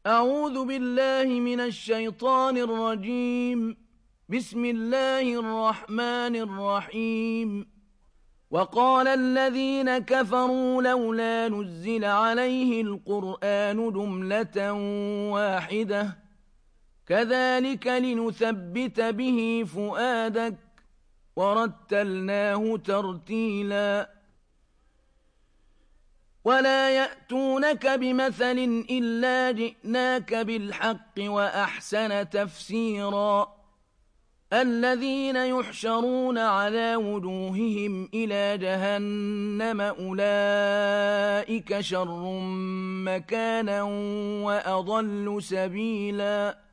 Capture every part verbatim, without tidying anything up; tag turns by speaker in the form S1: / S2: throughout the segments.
S1: أعوذ بالله من الشيطان الرجيم. بسم الله الرحمن الرحيم. وقال الذين كفروا لولا نزل عليه القرآن جملة واحدة كذلك لنثبت به فؤادك ورتلناه ترتيلا ولا يأتونك بمثل إلا جئناك بالحق وأحسن تفسيرا الذين يحشرون على وجوههم إلى جهنم أولئك شر مكانا وأضل سبيلا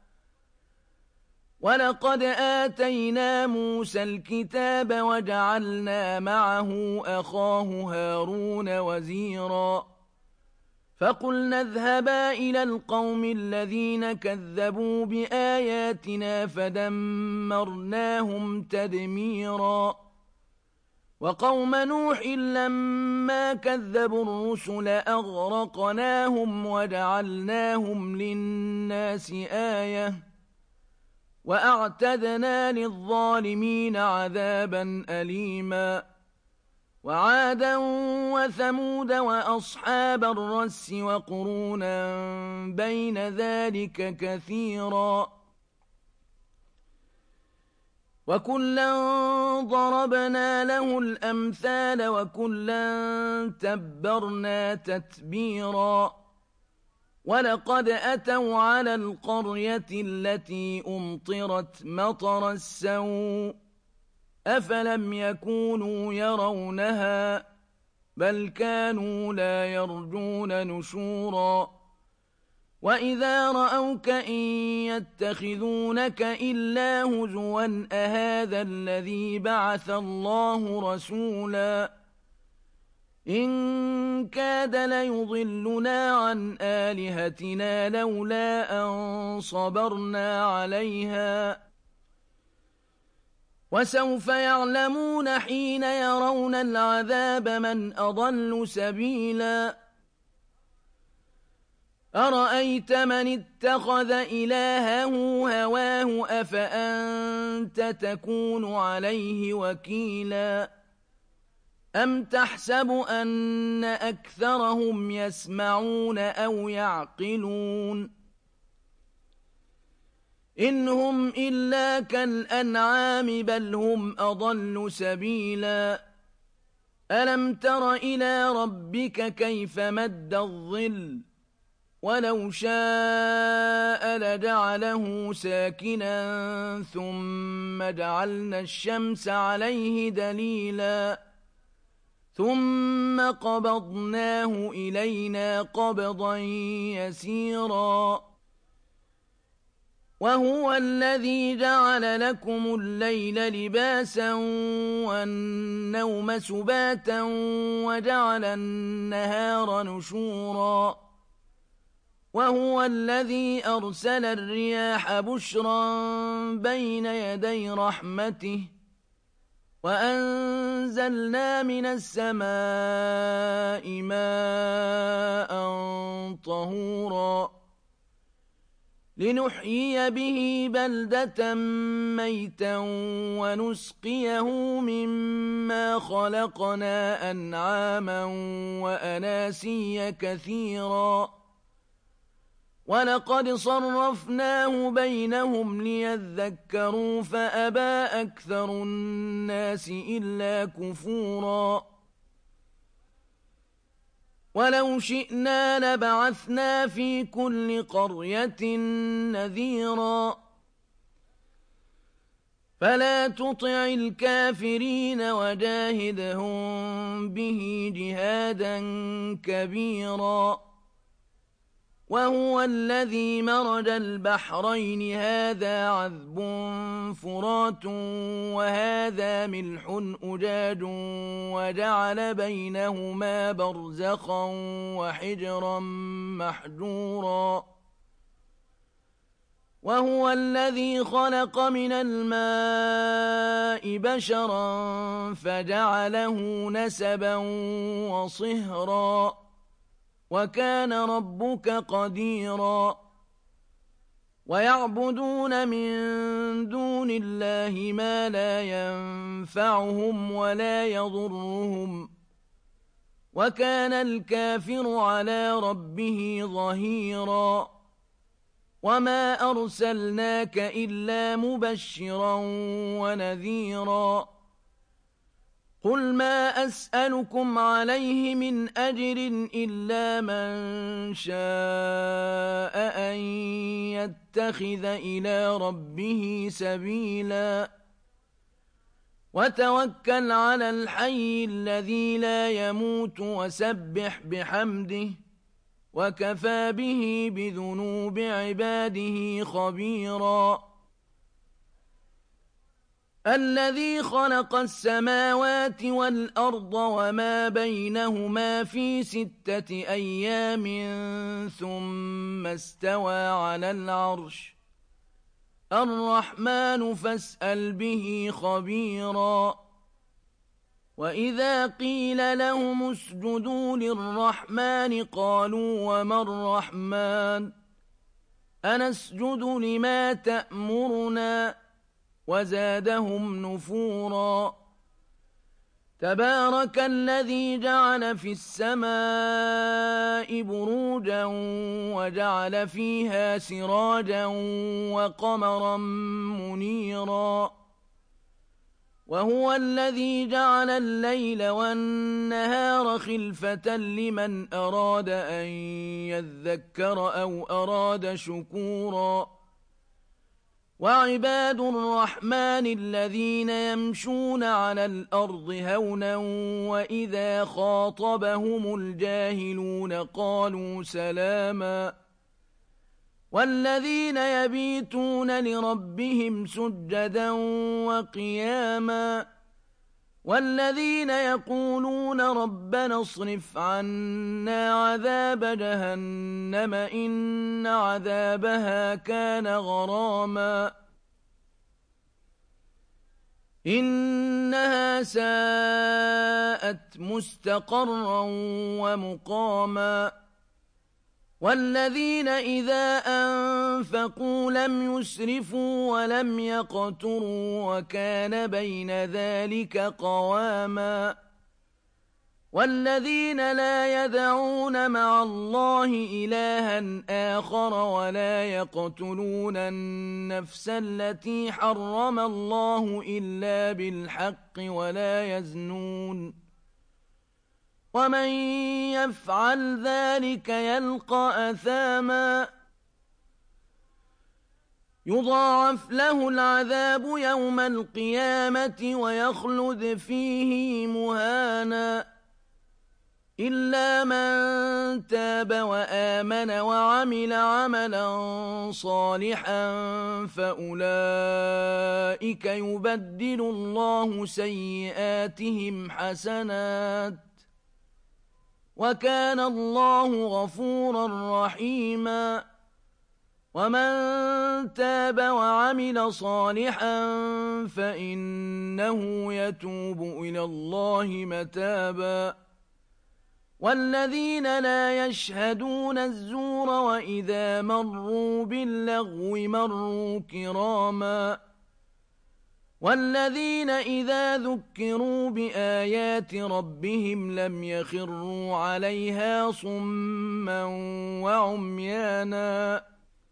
S1: ولقد آتينا موسى الكتاب وجعلنا معه أخاه هارون وزيرا فقلنا اذهبا إلى القوم الذين كذبوا بآياتنا فدمرناهم تدميرا وقوم نوح لما كذبوا الرسل أغرقناهم وجعلناهم للناس آية وأعتدنا للظالمين عذابا أليما وعادا وثمود وأصحاب الرس وقرونا بين ذلك كثيرا وكلا ضربنا له الأمثال وكلا تبرنا تتبيرا ولقد أتوا على القرية التي أمطرت مطر السوء أفلم يكونوا يرونها بل كانوا لا يرجون نشورا وإذا رأوك إن يتخذونك إلا هزوا أهذا الذي بعث الله رسولا إن كاد ليضلنا عن آلهتنا لولا أن صبرنا عليها وسوف يعلمون حين يرون العذاب من أضل سبيلا أرأيت من اتخذ إلهه هواه أفأنت تكون عليه وكيلا أم تحسب أن أكثرهم يسمعون أو يعقلون إن هم إلا كالأنعام بل هم أضل سبيلا ألم تر إلى ربك كيف مد الظل ولو شاء لجعله ساكنا ثم جعلنا الشمس عليه دليلا ثم قبضناه إلينا قبضا يسيرا وهو الذي جعل لكم الليل لباسا والنوم سباتا وجعل النهار نشورا وهو الذي أرسل الرياح بشرا بين يدي رحمته وأنزلنا من السماء ماء طهورا لنحيي به بلدة ميتا ونسقيه مما خلقنا أنعاما وأناسيا كثيرا ولقد صرفناه بينهم ليذكروا فأبى أكثر الناس إلا كفورا ولو شئنا لبعثنا في كل قرية نذيرا فلا تطع الكافرين وجاهدهم به جهادا كبيرا وهو الذي مرج البحرين هذا عذب فرات وهذا ملح أجاج وجعل بينهما برزخا وحجرا محجورا وهو الذي خلق من الماء بشرا فجعله نسبا وصهرا وكان ربك قديرا ويعبدون من دون الله ما لا ينفعهم ولا يضرهم وكان الكافر على ربه ظهيرا وما أرسلناك إلا مبشرا ونذيرا قل ما أسألكم عليه من أجر إلا من شاء أن يتخذ إلى ربه سبيلا وتوكل على الحي الذي لا يموت وسبح بحمده وكفى به بذنوب عباده خبيرا الذي خلق السماوات والأرض وما بينهما في ستة أيام ثم استوى على العرش الرحمن فاسأل به خبيرا وإذا قيل لهم اسجدوا للرحمن قالوا وما الرحمن أنسجد لما تأمرنا وزادهم نفورا تبارك الذي جعل في السماء بروجا وجعل فيها سراجا وقمرا منيرا وهو الذي جعل الليل والنهار خلفة لمن أراد أن يذكر أو أراد شكورا وعباد الرحمن الذين يمشون على الأرض هونا وإذا خاطبهم الجاهلون قالوا سلاما والذين يبيتون لربهم سجدا وقياما والذين يقولون ربنا اصرف عنا عذاب جهنم إن عذابها كان غراما إنها ساءت مستقرا ومقاما والذين إذا أنفقوا لم يسرفوا ولم يقتروا وكان بين ذلك قواما والذين لا يدعون مع الله إلها آخر ولا يقتلون النفس التي حرم الله إلا بالحق ولا يزنون ومن يفعل ذلك يلقى أثاما يضاعف له العذاب يوم القيامة ويخلد فيه مهانا إلا من تاب وآمن وعمل عملا صالحا فأولئك يبدل الله سيئاتهم حسنات وكان الله غفورا رحيما ومن تاب وعمل صالحا فإنه يتوب إلى الله متابا والذين لا يشهدون الزور وإذا مروا باللغو مروا كراما والذين إذا ذكروا بآيات ربهم لم يخروا عليها صما وعميانا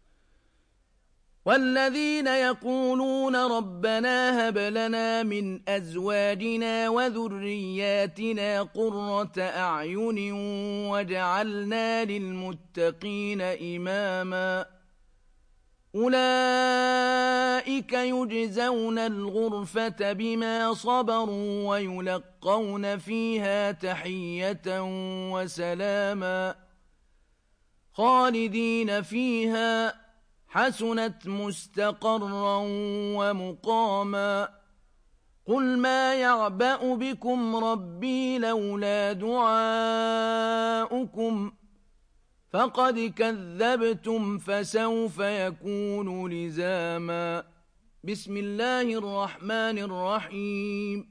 S1: والذين يقولون ربنا هب لنا من أزواجنا وذرياتنا قرة أعين واجعلنا للمتقين إماما أولئك يجزون الغرفة بما صبروا ويلقون فيها تحية وسلاما خالدين فيها حسنت مستقرا ومقاما قل ما يعبأ بكم ربي لولا دعاؤكم فقد كذبتم فسوف يكون لزاما بسم الله الرحمن الرحيم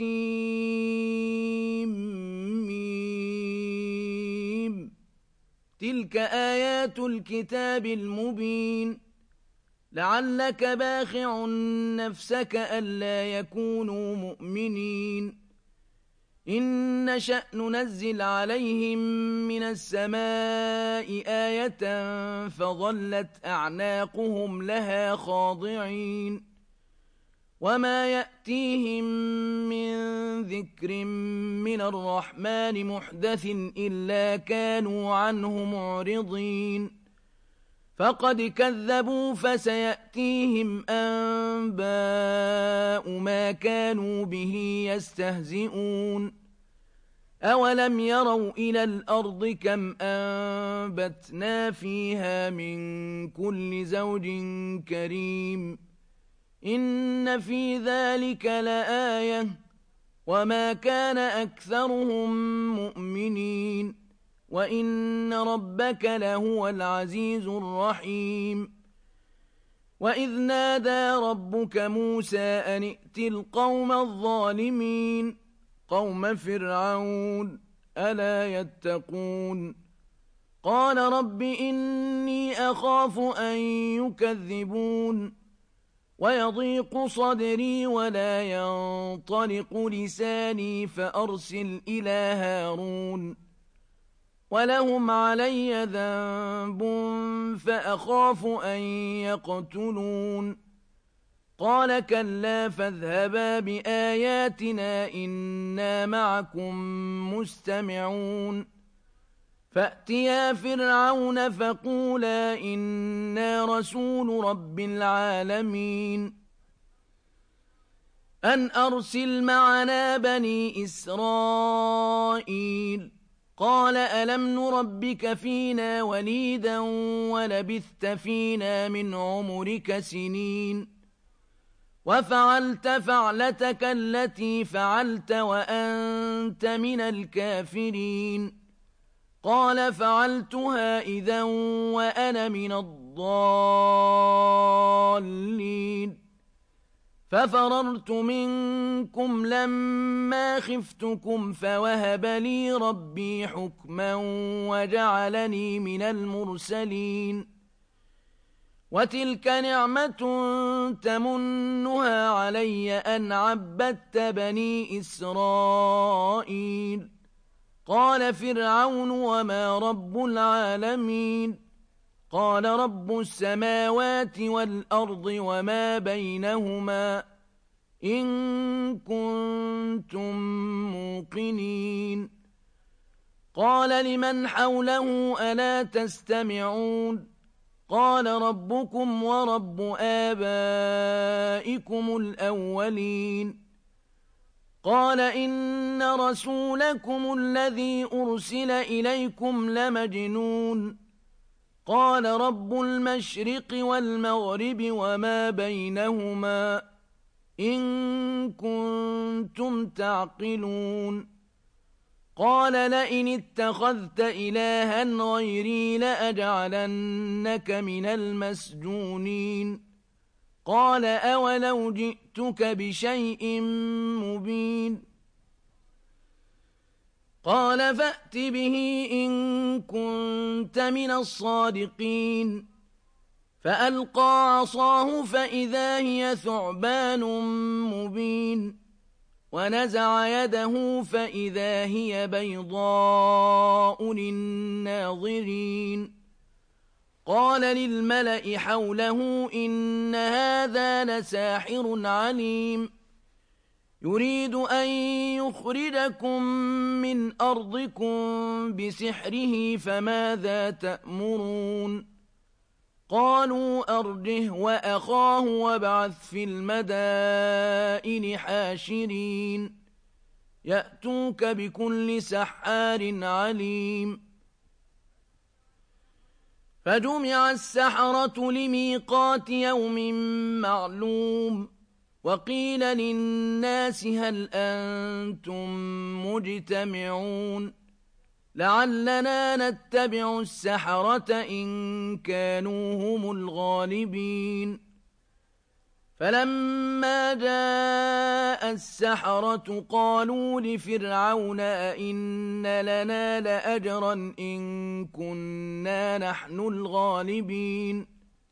S1: طاسيم تلك آيات الكتاب المبين لعلك باخع نفسك ألا يكونوا مؤمنين إن نشأ ننزل عليهم من السماء آية فظلت أعناقهم لها خاضعين وما يأتيهم من ذكر من الرحمن محدث إلا كانوا عنه معرضين فقد كذبوا فسيأتيهم أنباء ما كانوا به يستهزئون أولم يروا إلى الأرض كم أنبتنا فيها من كل زوج كريم إن في ذلك لآية وما كان أكثرهم مؤمنين وإن ربك لهو العزيز الرحيم وإذ نادى ربك موسى أن ائت القوم الظالمين قوم فرعون ألا يتقون قال رب إني أخاف أن يكذبون ويضيق صدري ولا ينطلق لساني فأرسل إلى هارون ولهم علي ذنب فأخاف أن يقتلون قال كلا فاذهبا بآياتنا إنا معكم مستمعون فأتيا فرعون فقولا إنا رسول رب العالمين أن أرسل معنا بني إسرائيل قال ألم نربك فينا وليدا ولبثت فينا من عمرك سنين وفعلت فعلتك التي فعلت وأنت من الكافرين قال فعلتها إذا وأنا من الضالين ففررت منكم لما خفتكم فوهب لي ربي حكما وجعلني من المرسلين وتلك نعمة تمنها علي أن عبدت بني إسرائيل قال فرعون وما رب العالمين قال رب السماوات والأرض وما بينهما إن كنتم موقنين قال لمن حوله ألا تستمعون قال ربكم ورب آبائكم الأولين قال إن رسولكم الذي أرسل إليكم لمجنون قال رب المشرق والمغرب وما بينهما إن كنتم تعقلون قال لئن اتخذت إلها غيري لأجعلنك من المسجونين قال أولو جئتك بشيء مبين قال فأت به إن كنت من الصادقين فألقى عصاه فإذا هي ثعبان مبين ونزع يده فإذا هي بيضاء للناظرين قال للملأ حوله إن هذا لساحر عليم يريد أن يخرجكم من أرضكم بسحره فماذا تأمرون قالوا أرجه وأخاه وابعث في المدائن حاشرين يأتوك بكل سحار عليم فجمع السحرة لميقات يوم معلوم وقيل للناس هل أنتم مجتمعون لعلنا نتبع السحرة إن كانوا هم الغالبين فلما جاء السحرة قالوا لفرعون أئن لنا لأجرا إن كنا نحن الغالبين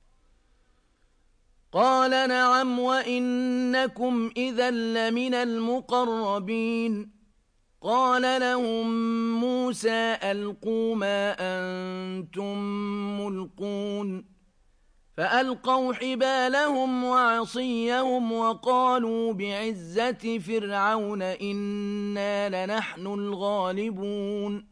S1: قال نعم وإنكم إذا لمن المقربين قال لهم موسى ألقوا ما أنتم ملقون فألقوا حبالهم وعصيهم وقالوا بعزة فرعون إنا لنحن الغالبون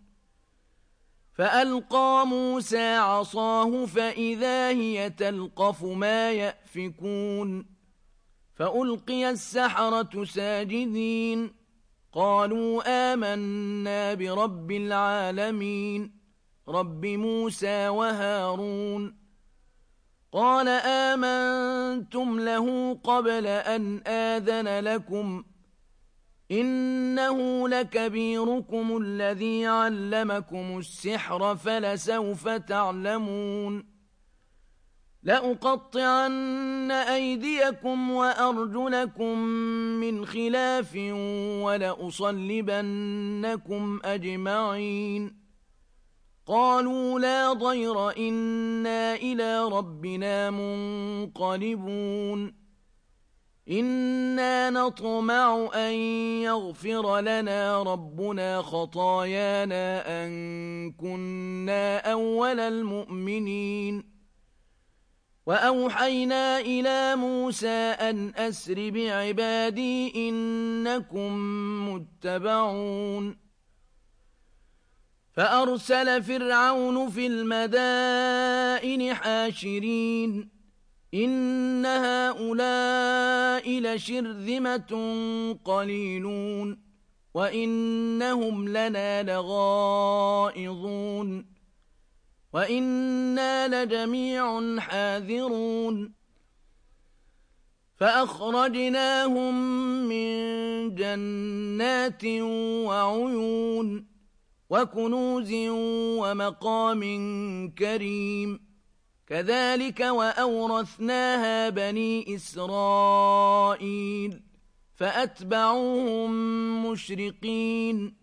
S1: فألقى موسى عصاه فإذا هي تلقف ما يأفكون فألقي السحرة ساجدين قالوا آمنا برب العالمين رب موسى وهارون قال آمنتم له قبل أن آذن لكم إنه لكبيركم الذي علمكم السحر فلسوف تعلمون لأقطعن أيديكم وأرجلكم من خلاف ولأصلبنكم أجمعين قالوا لا ضير إنا إلى ربنا منقلبون إنا نطمع أن يغفر لنا ربنا خطايانا أن كنا أول المؤمنين وأوحينا إلى موسى أن أسر بعبادي إنكم متبعون فأرسل فرعون في المدائن حاشرين إن هؤلاء لشرذمة قليلون وإنهم لنا لغائظون وإنا لجميع حاذرون فأخرجناهم من جنات وعيون وكنوز ومقام كريم كذلك وأورثناها بني إسرائيل فأتبعوهم مشرقين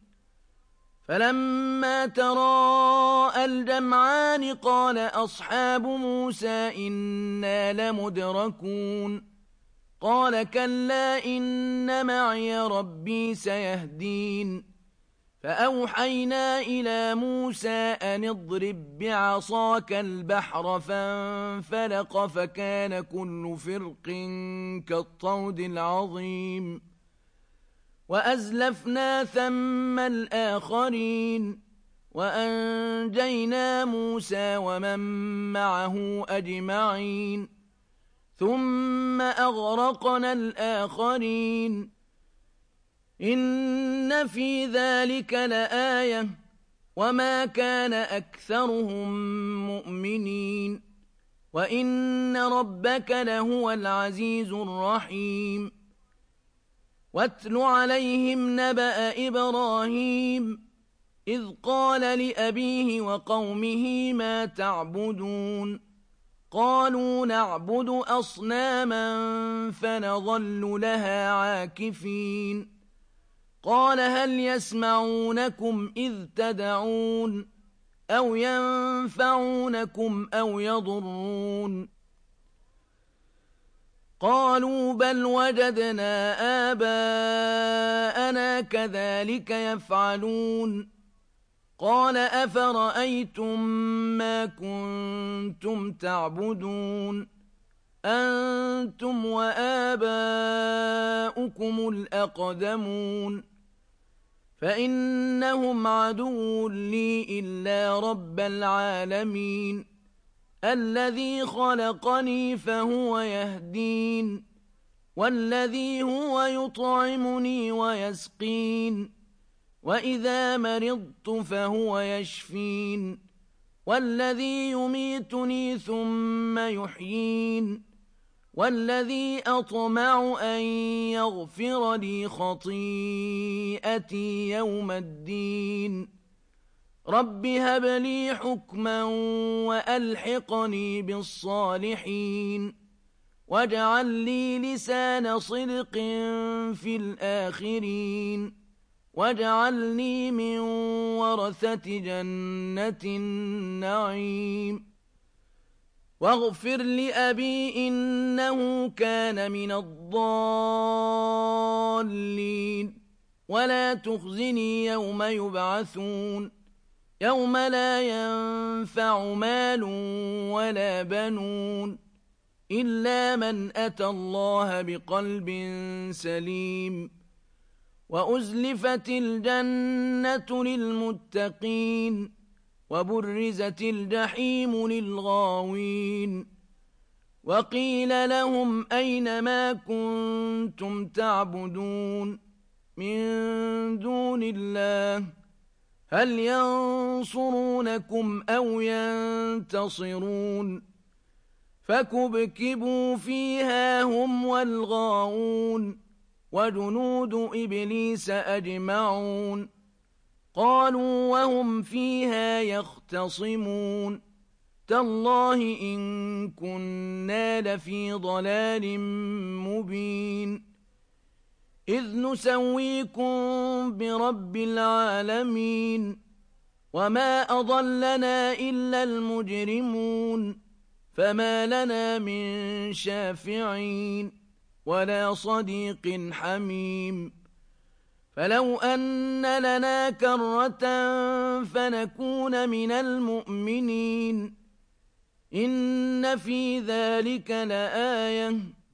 S1: فلما تراءى الجمعان قال أصحاب موسى إنا لمدركون قال كلا إن معي ربي سيهدين فأوحينا إلى موسى أن اضرب بعصاك البحر فانفلق فكان كل فرق كالطود العظيم وأزلفنا ثم الآخرين وأنجينا موسى ومن معه أجمعين ثم أغرقنا الآخرين إن في ذلك لآية وما كان أكثرهم مؤمنين وإن ربك لهو العزيز الرحيم واتل عليهم نبأ إبراهيم إذ قال لأبيه وقومه ما تعبدون قالوا نعبد أصناما فنظل لها عاكفين قال هل يسمعونكم إذ تدعون أو ينفعونكم أو يضرون قالوا بل وجدنا آباءنا كذلك يفعلون قال أفرأيتم ما كنتم تعبدون أنتم وآباؤكم الأقدمون فإنهم عدو لي إلا رب العالمين الذي خلقني فهو يهدين والذي هو يطعمني ويسقين وإذا مرضت فهو يشفين والذي يميتني ثم يحيين والذي أطمع أن يغفر لي خطيئتي يوم الدين رب هب لي حكما وألحقني بالصالحين واجعل لي لسان صدق في الآخرين واجعلني من ورثة جنة النعيم واغفر لأبي إنه كان من الضالين ولا تخزني يوم يبعثون يوم لا ينفع مال ولا بنون إلا من أتى الله بقلب سليم وأزلفت الجنة للمتقين وبرزت الجحيم للغاوين وقيل لهم أين ما كنتم تعبدون من دون الله هل ينصرونكم أو ينتصرون فكبكبوا فيها هم والغاوون وجنود إبليس أجمعون قالوا وهم فيها يختصمون تالله إن كنا لفي ضلال مبين إذ نسويكم برب العالمين وما أضلنا إلا المجرمون فما لنا من شافعين ولا صديق حميم فلو أن لنا كرة فنكون من المؤمنين إن في ذلك لآية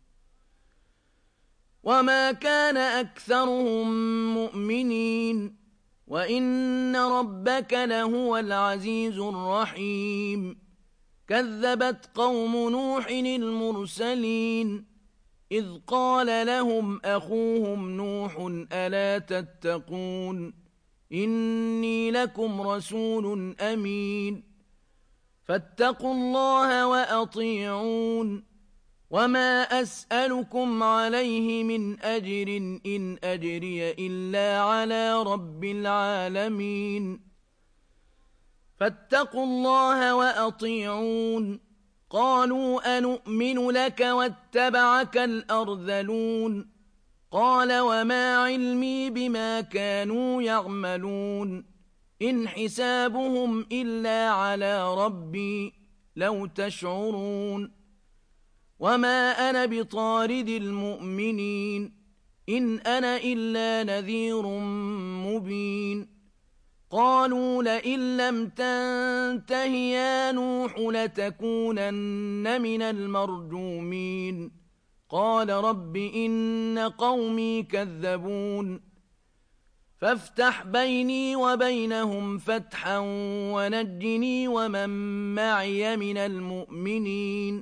S1: وما كان أكثرهم مؤمنين وإن ربك لهو العزيز الرحيم كذبت قوم نوح المرسلين إذ قال لهم أخوهم نوح ألا تتقون إني لكم رسول أمين فاتقوا الله وأطيعون وما أسألكم عليه من أجر إن أجري إلا على رب العالمين فاتقوا الله وأطيعون قالوا أنؤمن لك واتبعك الأرذلون قال وما علمي بما كانوا يعملون إن حسابهم إلا على ربي لو تشعرون وما أنا بطارد المؤمنين إن أنا إلا نذير مبين قالوا لئن لم تنته يا نوح لتكونن من المرجومين قال رب إن قومي كذبون فافتح بيني وبينهم فتحا ونجني ومن معي من المؤمنين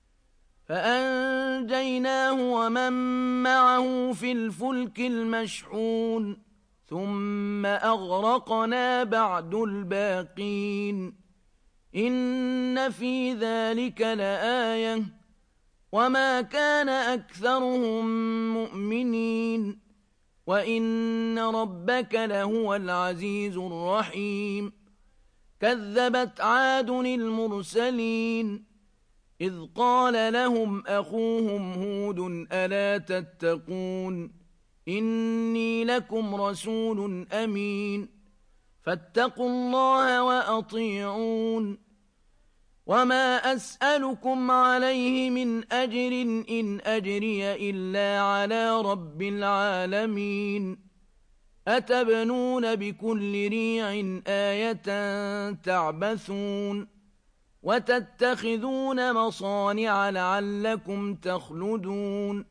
S1: فأنجيناه ومن معه في الفلك المشحون ثم أغرقنا بعد الباقين إن في ذلك لآية وما كان أكثرهم مؤمنين وإن ربك لهو العزيز الرحيم كذبت عاد المرسلين إذ قال لهم أخوهم هود ألا تتقون إني لكم رسول أمين فاتقوا الله وأطيعون وما أسألكم عليه من أجر إن أجري إلا على رب العالمين أتبنون بكل ريع آية تعبثون وتتخذون مصانع لعلكم تخلدون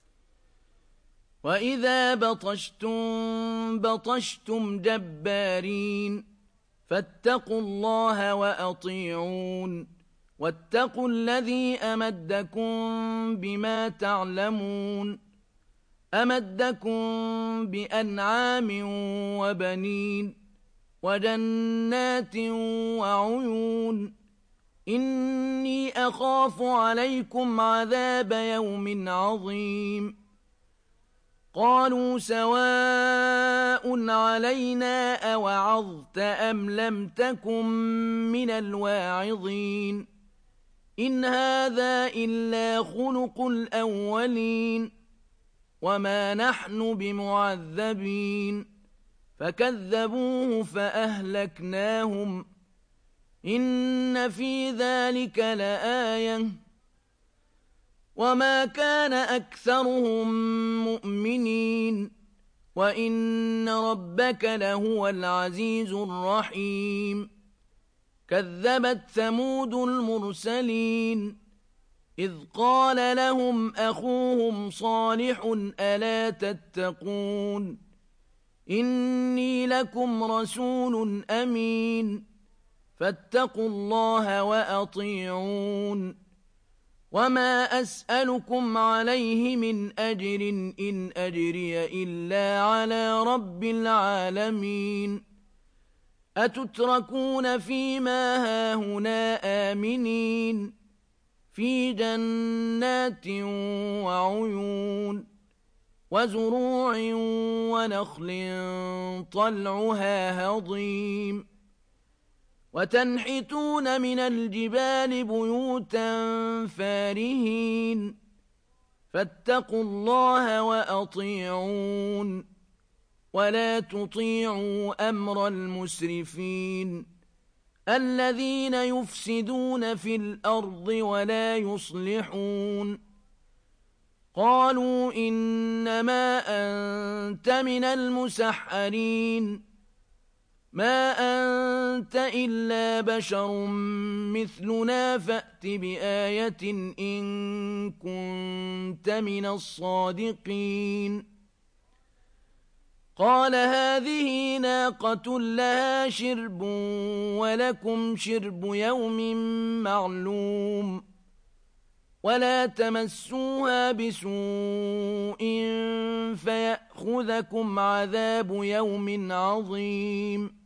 S1: وإذا بطشتم بطشتم جبارين فاتقوا الله وأطيعون واتقوا الذي أمدكم بما تعلمون أمدكم بأنعام وبنين وجنات وعيون إني أخاف عليكم عذاب يوم عظيم قالوا سواء علينا أوعظت أم لم تكن من الواعظين إن هذا إلا خلق الأولين وما نحن بمعذبين فكذبوه فأهلكناهم إن في ذلك لآية وما كان أكثرهم مؤمنين وإن ربك لهو العزيز الرحيم كذبت ثمود المرسلين إذ قال لهم أخوهم صالح ألا تتقون إني لكم رسول أمين فاتقوا الله وأطيعون وما أسألكم عليه من أجر إن أجري إلا على رب العالمين أتتركون فيما هاهنا آمنين في جنات وعيون وزروع ونخل طلعها هضيم وتنحتون من الجبال بيوتا فارهين فاتقوا الله وأطيعون ولا تطيعوا أمر المسرفين الذين يفسدون في الأرض ولا يصلحون قالوا إنما أنت من المسحرين ما أنت إلا بشر مثلنا فأت بآية إن كنت من الصادقين قال هذه ناقة لها شرب ولكم شرب يوم معلوم ولا تمسوها بسوء فيأخذكم عذاب يوم عظيم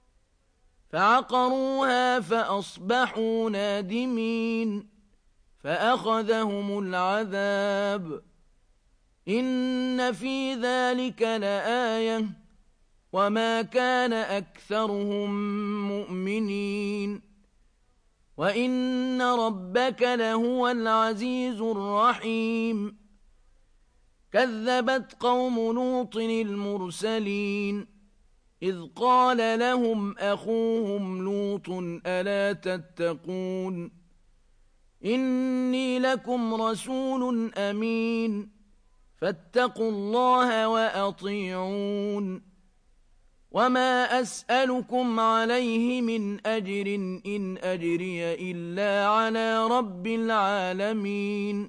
S1: فعقروها فأصبحوا نادمين فأخذهم العذاب إن في ذلك لآية وما كان أكثرهم مؤمنين وإن ربك لهو العزيز الرحيم كذبت قوم لوط المرسلين إذ قال لهم أخوهم لوط ألا تتقون إني لكم رسول أمين فاتقوا الله وأطيعون وما أسألكم عليه من أجر إن أجري إلا على رب العالمين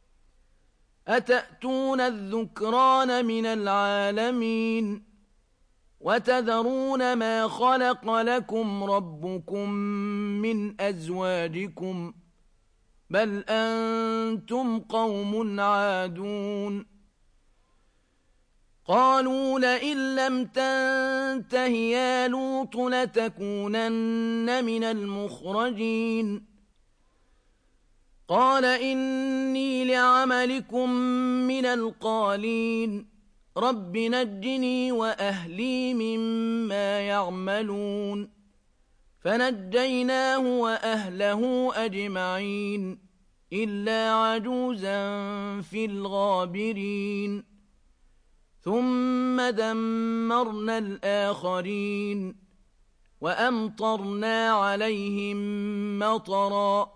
S1: أتأتون الذكران من العالمين وتذرون ما خلق لكم ربكم من أزواجكم بل أنتم قوم عادون قالوا لئن لم تنته يا لوط لتكونن من المخرجين قال إني لعملكم من القالين رب نجني وأهلي مما يعملون فنجيناه وأهله أجمعين إلا عجوزا في الغابرين ثم دمرنا الآخرين وأمطرنا عليهم مطرا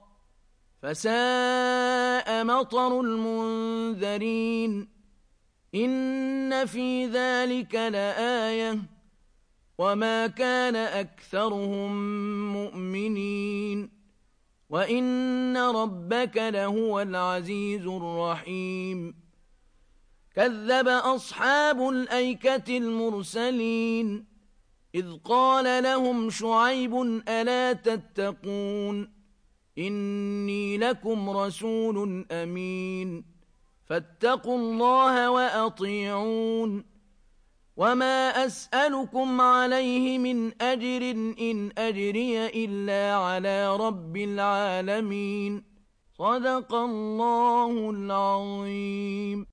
S1: فساء مطر المنذرين إن في ذلك لآية وما كان أكثرهم مؤمنين وإن ربك لهو العزيز الرحيم كذب أصحاب الأيكة المرسلين إذ قال لهم شعيب ألا تتقون إني لكم رسول أمين فاتقوا الله وأطيعون وما أسألكم عليه من أجر إن أجري إلا على رب العالمين صدق الله العظيم.